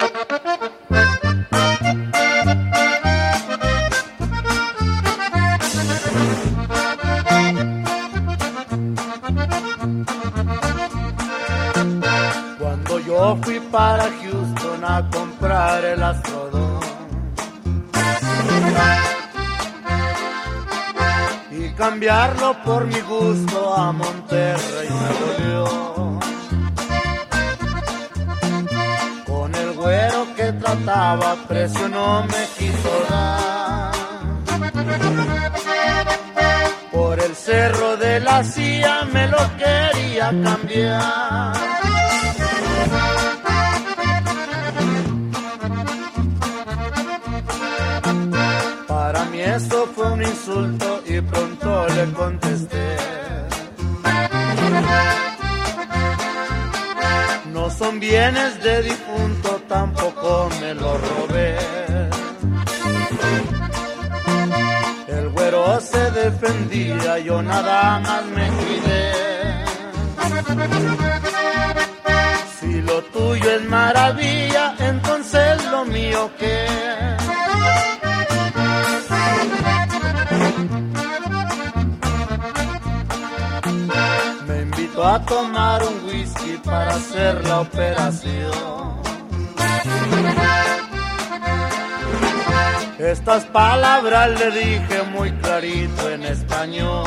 Cuando yo fui para Houston a comprar el Astrodome y cambiarlo por mi gusto a Monterrey, Nuevo León, con el güero que trataba precio no me quiso dar. Por el cerro de la silla me lo quería cambiar. Para mí eso fue un insulto y pronto le contesté: no son bienes de difunto, tampoco me lo robé. El güero se defendía, yo nada más me cuidé. Si lo tuyo es maravilla, entonces lo mío ¿qué? Me invitó a tomar un whisky para hacer la operación. Estas palabras le dije muy clarito en español,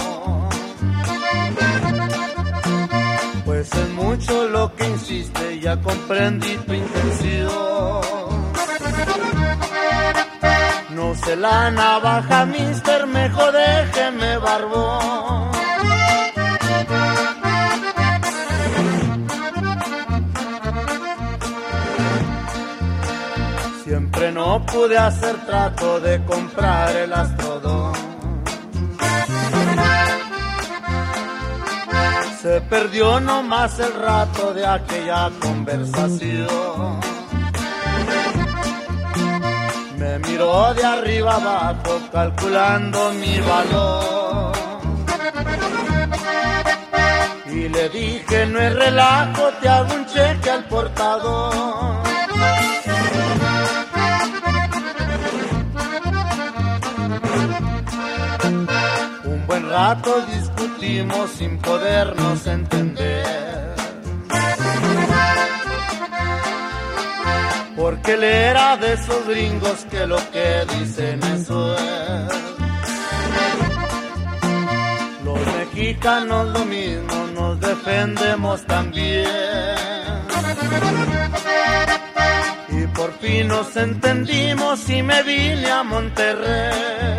pues es mucho lo que insiste, ya comprendí tu intención. No sé la navaja, mister, mejor déjeme barbón. Siempre no pude hacer trato de comprar el Astrodome. Se perdió nomás el rato de aquella conversación. Me miró de arriba abajo calculando mi valor. Y le dije, no es relajo, te hago un cheque al portador. Un buen rato discutimos sin podernos entender, porque él era de esos gringos que lo que dicen eso es. Los mexicanos lo mismo, nos defendemos también. Y por fin nos entendimos y me vine a Monterrey.